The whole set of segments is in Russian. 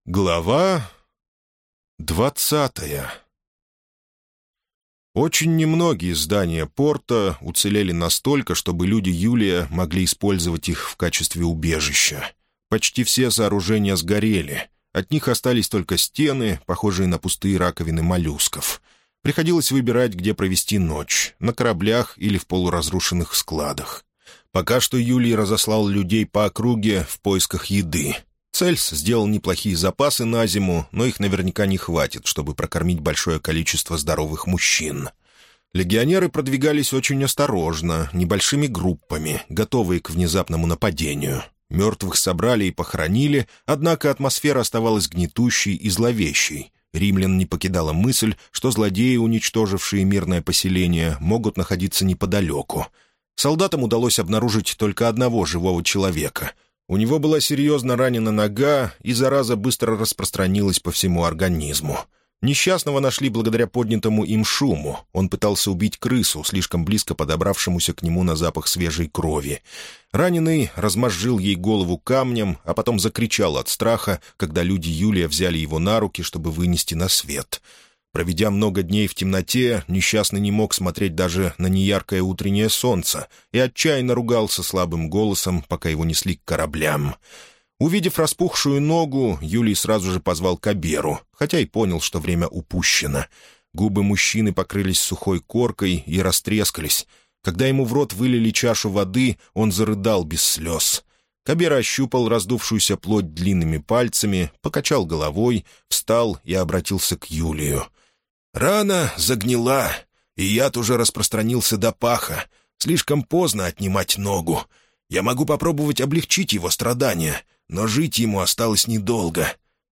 Глава 20. Очень немногие здания порта уцелели настолько, чтобы люди Юлия могли использовать их в качестве убежища. Почти все сооружения сгорели. От них остались только стены, похожие на пустые раковины моллюсков. Приходилось выбирать, где провести ночь — на кораблях или в полуразрушенных складах. Пока что Юлий разослал людей по округе в поисках еды. Цельс сделал неплохие запасы на зиму, но их наверняка не хватит, чтобы прокормить большое количество здоровых мужчин. Легионеры продвигались очень осторожно, небольшими группами, готовые к внезапному нападению. Мертвых собрали и похоронили, однако атмосфера оставалась гнетущей и зловещей. Римлян не покидала мысль, что злодеи, уничтожившие мирное поселение, могут находиться неподалеку. Солдатам удалось обнаружить только одного живого человека. У него была серьезно ранена нога, и зараза быстро распространилась по всему организму. Несчастного нашли благодаря поднятому им шуму. Он пытался убить крысу, слишком близко подобравшемуся к нему на запах свежей крови. Раненый размозжил ей голову камнем, а потом закричал от страха, когда люди Юлия взяли его на руки, чтобы вынести на свет. Проведя много дней в темноте, несчастный не мог смотреть даже на неяркое утреннее солнце и отчаянно ругался слабым голосом, пока его несли к кораблям. Увидев распухшую ногу, Юлий сразу же позвал Каберу, хотя и понял, что время упущено. Губы мужчины покрылись сухой коркой и растрескались. Когда ему в рот вылили чашу воды, он зарыдал без слез. Кабера ощупал раздувшуюся плоть длинными пальцами, покачал головой, встал и обратился к Юлию. «Рана загнила, и яд уже распространился до паха. Слишком поздно отнимать ногу. Я могу попробовать облегчить его страдания, но жить ему осталось недолго».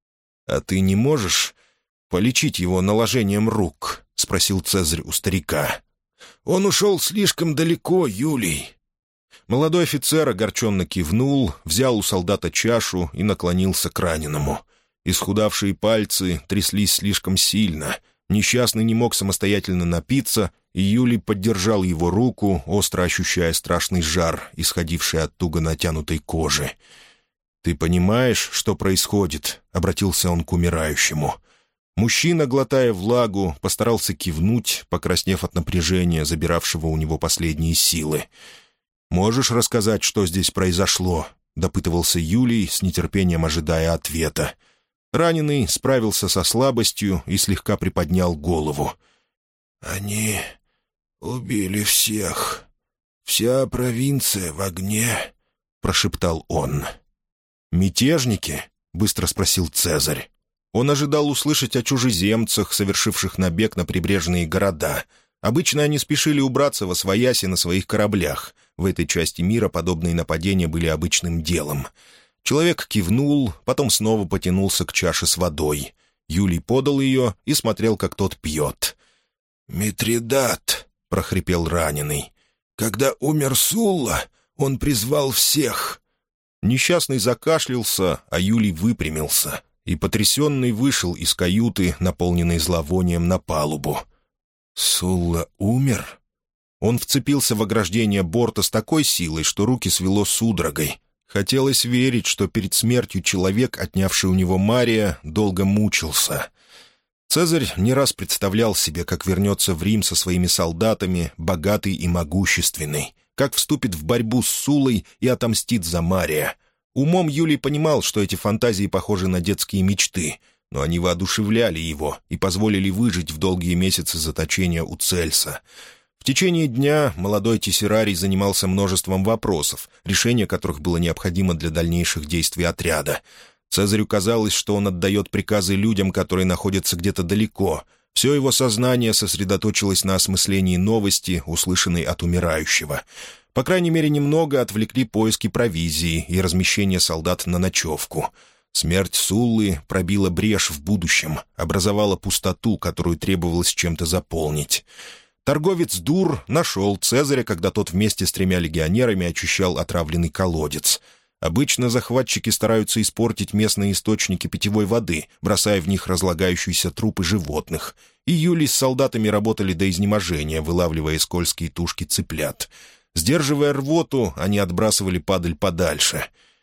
«А ты не можешь полечить его наложением рук?» — спросил Цезарь у старика. «Он ушел слишком далеко, Юлий». Молодой офицер огорченно кивнул, взял у солдата чашу и наклонился к раненому. Исхудавшие пальцы тряслись слишком сильно. Несчастный не мог самостоятельно напиться, и Юлий поддержал его руку, остро ощущая страшный жар, исходивший от туго натянутой кожи. «Ты понимаешь, что происходит?» — обратился он к умирающему. Мужчина, глотая влагу, постарался кивнуть, покраснев от напряжения, забиравшего у него последние силы. «Можешь рассказать, что здесь произошло?» — допытывался Юлий, с нетерпением ожидая ответа. Раненый справился со слабостью и слегка приподнял голову. «Они убили всех. Вся провинция в огне», — прошептал он. «Мятежники?» — быстро спросил Цезарь. Он ожидал услышать о чужеземцах, совершивших набег на прибрежные города. Обычно они спешили убраться восвояси на своих кораблях. В этой части мира подобные нападения были обычным делом. Человек кивнул, потом снова потянулся к чаше с водой. Юлий подал ее и смотрел, как тот пьет. «Митридат», — прохрипел раненый. «Когда умер Сулла, он призвал всех». Несчастный закашлялся, а Юлий выпрямился, и потрясенный вышел из каюты, наполненной зловонием, на палубу. «Сулла умер?» Он вцепился в ограждение борта с такой силой, что руки свело судорогой. Хотелось верить, что перед смертью человек, отнявший у него Мария, долго мучился. Цезарь не раз представлял себе, как вернется в Рим со своими солдатами, богатый и могущественный, как вступит в борьбу с Суллой и отомстит за Мария. Умом Юлий понимал, что эти фантазии похожи на детские мечты, но они воодушевляли его и позволили выжить в долгие месяцы заточения у Цельса. В течение дня молодой тессерарий занимался множеством вопросов, решение которых было необходимо для дальнейших действий отряда. Цезарю казалось, что он отдает приказы людям, которые находятся где-то далеко. Все его сознание сосредоточилось на осмыслении новости, услышанной от умирающего. По крайней мере, немного отвлекли поиски провизии и размещение солдат на ночевку. Смерть Суллы пробила брешь в будущем, образовала пустоту, которую требовалось чем-то заполнить. Торговец Дур нашел Цезаря, когда тот вместе с 3 легионерами очищал отравленный колодец. Обычно захватчики стараются испортить местные источники питьевой воды, бросая в них разлагающиеся трупы животных. И Юлий с солдатами работали до изнеможения, вылавливая скользкие тушки цыплят. Сдерживая рвоту, они отбрасывали падаль подальше.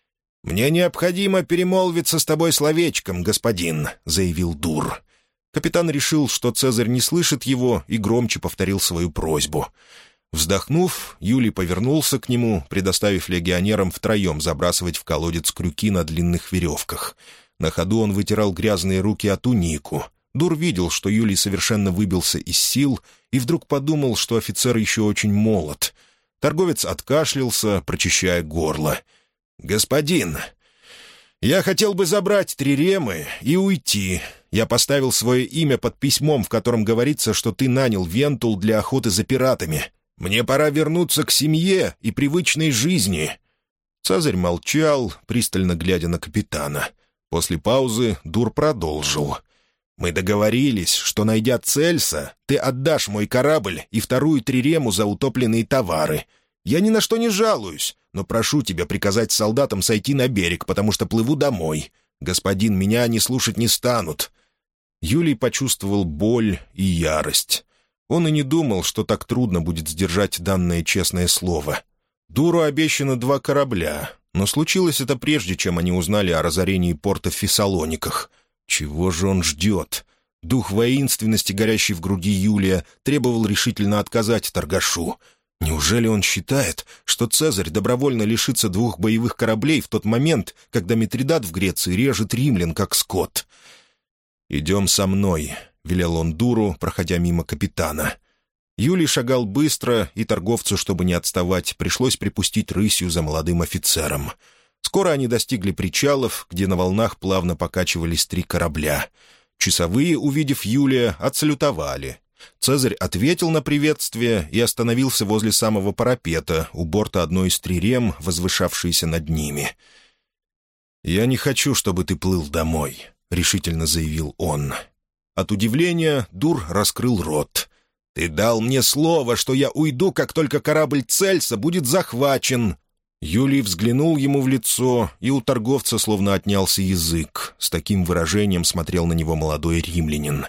«Мне необходимо перемолвиться с тобой словечком, господин», — заявил Дур. Капитан решил, что Цезарь не слышит его, и громче повторил свою просьбу. Вздохнув, Юлий повернулся к нему, предоставив легионерам втроем забрасывать в колодец крюки на длинных веревках. На ходу он вытирал грязные руки о тунику. Дур видел, что Юлий совершенно выбился из сил, и вдруг подумал, что офицер еще очень молод. Торговец откашлялся, прочищая горло. «Господин, я хотел бы забрать триремы и уйти. Я поставил свое имя под письмом, в котором говорится, что ты нанял Вентул для охоты за пиратами. Мне пора вернуться к семье и привычной жизни». Цезарь молчал, пристально глядя на капитана. После паузы Дур продолжил. «Мы договорились, что, найдя Цельса, ты отдашь мой корабль и вторую трирему за утопленные товары. Я ни на что не жалуюсь, но прошу тебя приказать солдатам сойти на берег, потому что плыву домой. Господин, меня они слушать не станут». Юлий почувствовал боль и ярость. Он и не думал, что так трудно будет сдержать данное честное слово. Дуру обещано 2 корабля, но случилось это прежде, чем они узнали о разорении порта в Фессалониках. Чего же он ждет? Дух воинственности, горящий в груди Юлия, требовал решительно отказать торгашу. Неужели он считает, что Цезарь добровольно лишится 2 боевых кораблей в тот момент, когда Митридат в Греции режет римлян, как скот? «Идем со мной», — велел он Дуру, проходя мимо капитана. Юлий шагал быстро, и торговцу, чтобы не отставать, пришлось припустить рысью за молодым офицером. Скоро они достигли причалов, где на волнах плавно покачивались 3 корабля. Часовые, увидев Юлия, отсалютовали. Цезарь ответил на приветствие и остановился возле самого парапета, у борта одной из трирем, возвышавшейся над ними. «Я не хочу, чтобы ты плыл домой», — решительно заявил он. От удивления Дур раскрыл рот. «Ты дал мне слово, что я уйду, как только корабль Цельса будет захвачен». Юлий взглянул ему в лицо, и у торговца словно отнялся язык. С таким выражением смотрел на него молодой римлянин.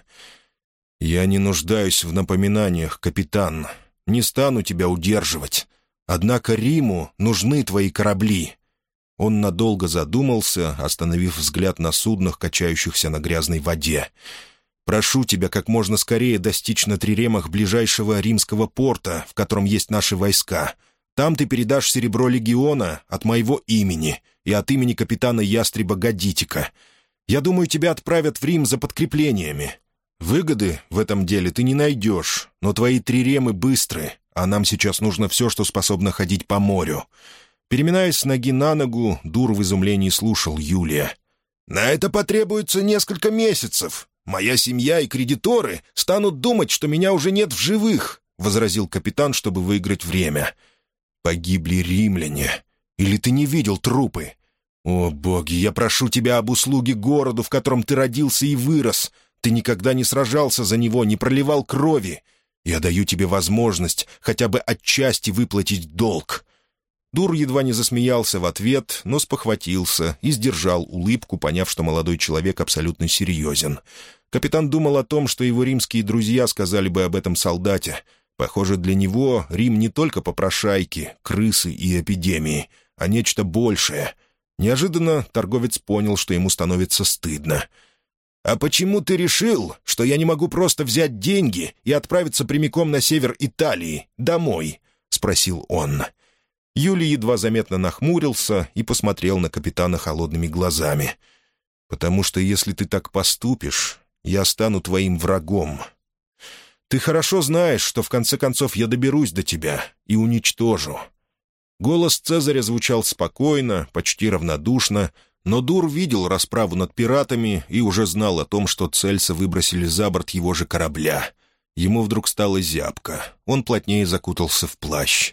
«Я не нуждаюсь в напоминаниях, капитан. Не стану тебя удерживать. Однако Риму нужны твои корабли». Он надолго задумался, остановив взгляд на суднах, качающихся на грязной воде. «Прошу тебя как можно скорее достичь на триремах ближайшего римского порта, в котором есть наши войска. Там ты передашь серебро легиона от моего имени и от имени капитана Ястреба Гадитика. Я думаю, тебя отправят в Рим за подкреплениями. Выгоды в этом деле ты не найдешь, но твои триремы быстры, а нам сейчас нужно все, что способно ходить по морю». Переминаясь с ноги на ногу, Дур в изумлении слушал Юлия. «На это потребуется несколько месяцев. Моя семья и кредиторы станут думать, что меня уже нет в живых», — возразил капитан, чтобы выиграть время. «Погибли римляне. Или ты не видел трупы? О, боги, я прошу тебя об услуге городу, в котором ты родился и вырос. Ты никогда не сражался за него, не проливал крови. Я даю тебе возможность хотя бы отчасти выплатить долг». Дур едва не засмеялся в ответ, но спохватился и сдержал улыбку, поняв, что молодой человек абсолютно серьезен. Капитан думал о том, что его римские друзья сказали бы об этом солдате. Похоже, для него Рим не только попрошайки, крысы и эпидемии, а нечто большее. Неожиданно торговец понял, что ему становится стыдно. «А почему ты решил, что я не могу просто взять деньги и отправиться прямиком на север Италии, домой?» — спросил он. Юлий едва заметно нахмурился и посмотрел на капитана холодными глазами. «Потому что если ты так поступишь, я стану твоим врагом. Ты хорошо знаешь, что в конце концов я доберусь до тебя и уничтожу». Голос Цезаря звучал спокойно, почти равнодушно, но Дур видел расправу над пиратами и уже знал о том, что Цельса выбросили за борт его же корабля. Ему вдруг стало зябко. Он плотнее закутался в плащ.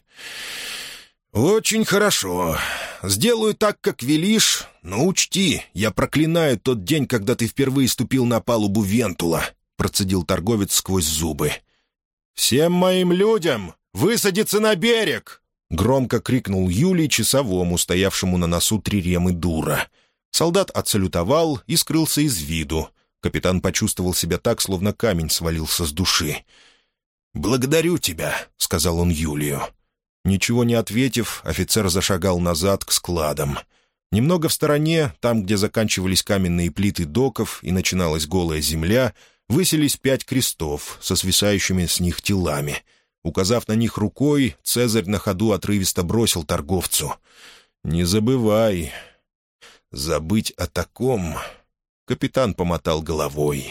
«Очень хорошо. Сделаю так, как велишь, но учти, я проклинаю тот день, когда ты впервые ступил на палубу Вентула», — процедил торговец сквозь зубы. «Всем моим людям высадиться на берег!» — громко крикнул Юлий часовому, стоявшему на носу триремы Дура. Солдат отсалютовал и скрылся из виду. Капитан почувствовал себя так, словно камень свалился с души. «Благодарю тебя», — сказал он Юлию. Ничего не ответив, офицер зашагал назад к складам. Немного в стороне, там, где заканчивались каменные плиты доков и начиналась голая земля, высились 5 крестов со свисающими с них телами. Указав на них рукой, Цезарь на ходу отрывисто бросил торговцу: «Не забывай». «Забыть о таком...» Капитан помотал головой.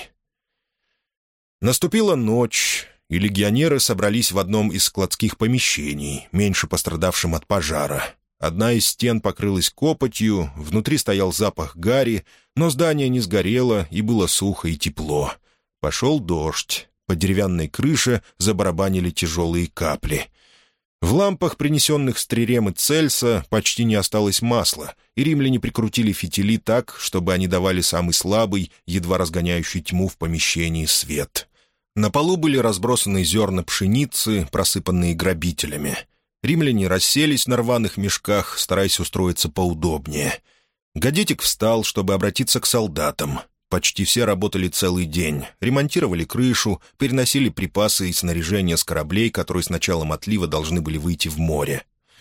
Наступила ночь, и легионеры собрались в одном из складских помещений, меньше пострадавшим от пожара. Одна из стен покрылась копотью, внутри стоял запах гари, но здание не сгорело, и было сухо и тепло. Пошел дождь, по деревянной крыше забарабанили тяжелые капли. В лампах, принесенных с Триремы Цельса, почти не осталось масла, и римляне прикрутили фитили так, чтобы они давали самый слабый, едва разгоняющий тьму в помещении, свет. На полу были разбросаны зерна пшеницы, просыпанные грабителями. Римляне расселись на рваных мешках, стараясь устроиться поудобнее. Гадитик встал, чтобы обратиться к солдатам. Почти все работали целый день, ремонтировали крышу, переносили припасы и снаряжение с кораблей, которые с началом отлива должны были выйти в море.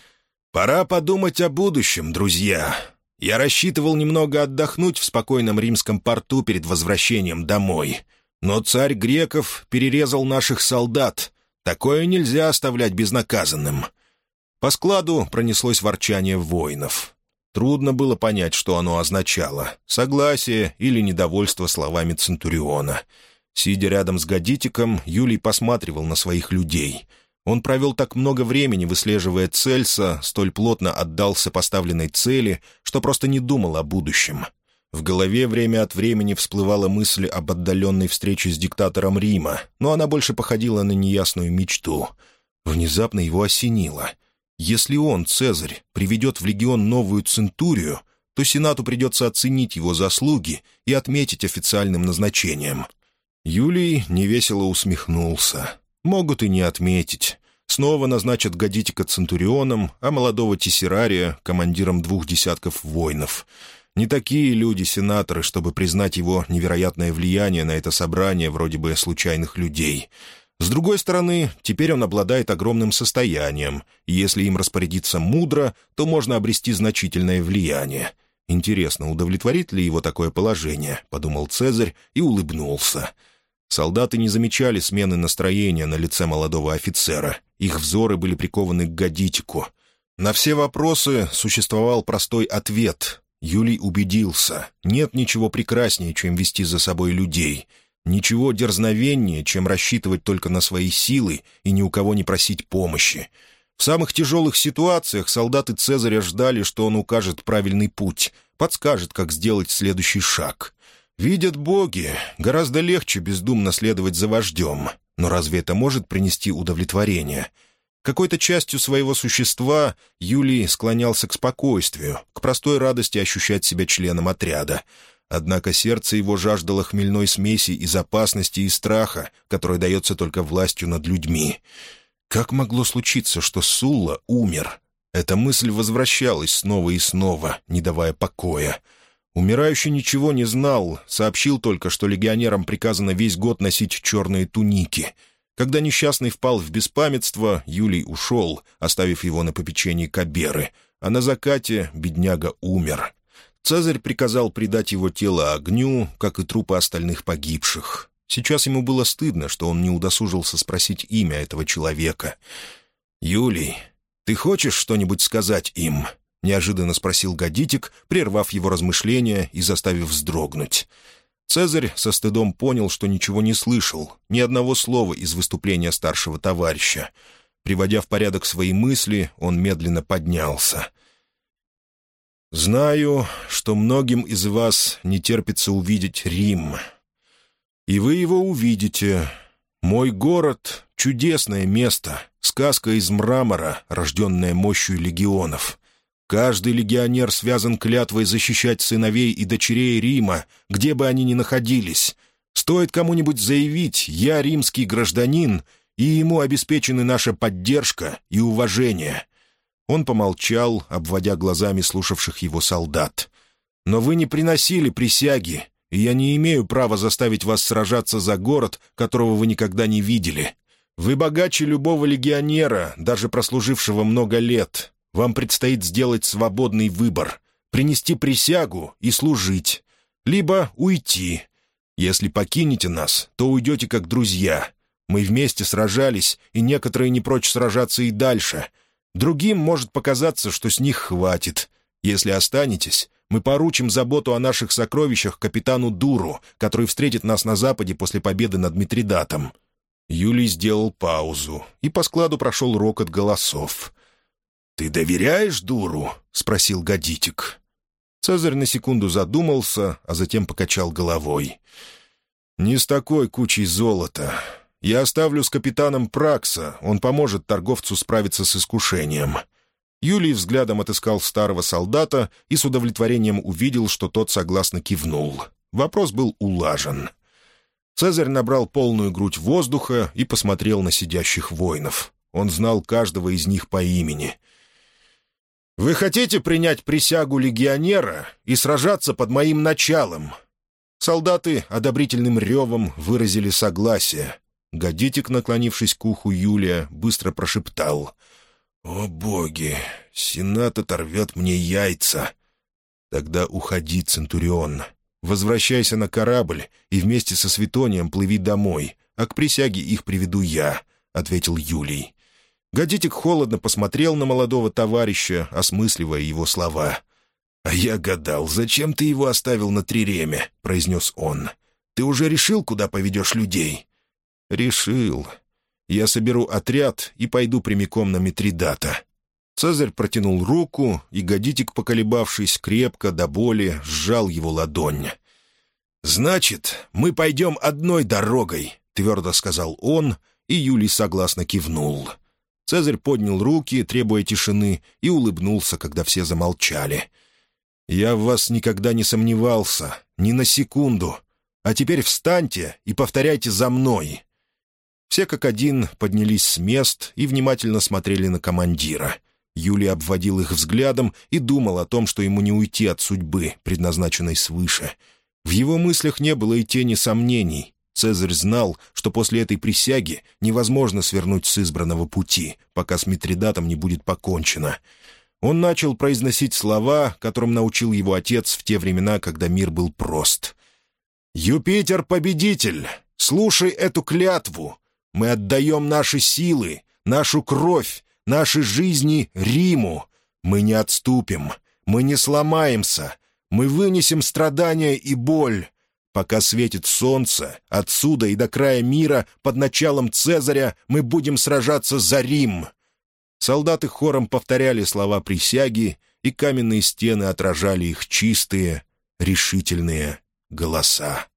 «Пора подумать о будущем, друзья. Я рассчитывал немного отдохнуть в спокойном римском порту перед возвращением домой. Но царь греков перерезал наших солдат. Такое нельзя оставлять безнаказанным». По складу пронеслось ворчание воинов. Трудно было понять, что оно означало — согласие или недовольство словами Центуриона. Сидя рядом с Гадитиком, Юлий посматривал на своих людей. Он провел так много времени, выслеживая Цельса, столь плотно отдался поставленной цели, что просто не думал о будущем. В голове время от времени всплывала мысль об отдаленной встрече с диктатором Рима, но она больше походила на неясную мечту. Внезапно его осенило. Если он, Цезарь, приведет в легион новую центурию, то Сенату придется оценить его заслуги и отметить официальным назначением. Юлий невесело усмехнулся. Могут и не отметить. Снова назначат Гадитика центурионом, а молодого Тессерария — командиром 2 десятков воинов. Не такие люди сенаторы, чтобы признать его невероятное влияние на это собрание вроде бы случайных людей. С другой стороны, теперь он обладает огромным состоянием, и если им распорядиться мудро, то можно обрести значительное влияние. «Интересно, удовлетворит ли его такое положение?» — подумал Цезарь и улыбнулся. Солдаты не замечали смены настроения на лице молодого офицера. Их взоры были прикованы к Гадитику. На все вопросы существовал простой ответ. Юлий убедился, нет ничего прекраснее, чем вести за собой людей — ничего дерзновеннее, чем рассчитывать только на свои силы и ни у кого не просить помощи. В самых тяжелых ситуациях солдаты Цезаря ждали, что он укажет правильный путь, подскажет, как сделать следующий шаг. Видят боги, гораздо легче бездумно следовать за вождем. Но разве это может принести удовлетворение? Какой-то частью своего существа Юлий склонялся к спокойствию, к простой радости ощущать себя членом отряда. Однако сердце его жаждало хмельной смеси из опасности и страха, которая дается только властью над людьми. Как могло случиться, что Сулла умер? Эта мысль возвращалась снова и снова, не давая покоя. Умирающий ничего не знал, сообщил только, что легионерам приказано весь год носить черные туники. Когда несчастный впал в беспамятство, Юлий ушел, оставив его на попечении Каберы, а на закате бедняга умер. Цезарь приказал предать его тело огню, как и трупы остальных погибших. Сейчас ему было стыдно, что он не удосужился спросить имя этого человека. «Юлий, ты хочешь что-нибудь сказать им?» — неожиданно спросил Гадитик, прервав его размышления и заставив вздрогнуть. Цезарь со стыдом понял, что ничего не слышал, ни одного слова из выступления старшего товарища. Приводя в порядок свои мысли, он медленно поднялся. «Знаю, что многим из вас не терпится увидеть Рим. И вы его увидите. Мой город — чудесное место, сказка из мрамора, рожденная мощью легионов. Каждый легионер связан клятвой защищать сыновей и дочерей Рима, где бы они ни находились. Стоит кому-нибудь заявить «я римский гражданин», и ему обеспечены наша поддержка и уважение». Он помолчал, обводя глазами слушавших его солдат. «Но вы не приносили присяги, и я не имею права заставить вас сражаться за город, которого вы никогда не видели. Вы богаче любого легионера, даже прослужившего много лет. Вам предстоит сделать свободный выбор. принести присягу и служить, либо уйти. Если покинете нас, то уйдете как друзья. Мы вместе сражались, и некоторые не прочь сражаться и дальше. Другим может показаться, что с них хватит. Если останетесь, мы поручим заботу о наших сокровищах капитану Дуру, который встретит нас на западе после победы над Митридатом». Юлий сделал паузу, и по складу прошел рокот голосов. «Ты доверяешь Дуру?» — спросил Гадитик. Цезарь на секунду задумался, а затем покачал головой. «Не с такой кучей золота. Я оставлю с капитаном Пракса, он поможет торговцу справиться с искушением». Юлий взглядом отыскал старого солдата и с удовлетворением увидел, что тот согласно кивнул. Вопрос был улажен. Цезарь набрал полную грудь воздуха и посмотрел на сидящих воинов. Он знал каждого из них по имени. «Вы хотите принять присягу легионера и сражаться под моим началом?» Солдаты одобрительным ревом выразили согласие. Гадитик, наклонившись к уху Юлия, быстро прошептал: «О боги, Сенат оторвет мне яйца!» «Тогда уходи, Центурион. Возвращайся на корабль и вместе со Светонием плыви домой, а к присяге их приведу я», — ответил Юлий. Гадитик холодно посмотрел на молодого товарища, осмысливая его слова. «А я гадал, зачем ты его оставил на триреме?» — произнес он. «Ты уже решил, куда поведешь людей?» «Решил. Я соберу отряд и пойду прямиком на Митридата». Цезарь протянул руку, и Гадитик, поколебавшись крепко до боли, сжал его ладонь. «Значит, мы пойдем одной дорогой», — твердо сказал он, и Юлий согласно кивнул. Цезарь поднял руки, требуя тишины, и улыбнулся, когда все замолчали. «Я в вас никогда не сомневался, ни на секунду. А теперь встаньте и повторяйте за мной». Все как один поднялись с мест и внимательно смотрели на командира. Юлий обводил их взглядом и думал о том, что ему не уйти от судьбы, предназначенной свыше. В его мыслях не было и тени сомнений. Цезарь знал, что после этой присяги невозможно свернуть с избранного пути, пока с Митридатом не будет покончено. Он начал произносить слова, которым научил его отец в те времена, когда мир был прост. «Юпитер-победитель, слушай эту клятву. Мы отдаем наши силы, нашу кровь, наши жизни Риму. Мы не отступим, мы не сломаемся, мы вынесем страдания и боль. Пока светит солнце, отсюда и до края мира под началом Цезаря мы будем сражаться за Рим». Солдаты хором повторяли слова присяги, и каменные стены отражали их чистые, решительные голоса.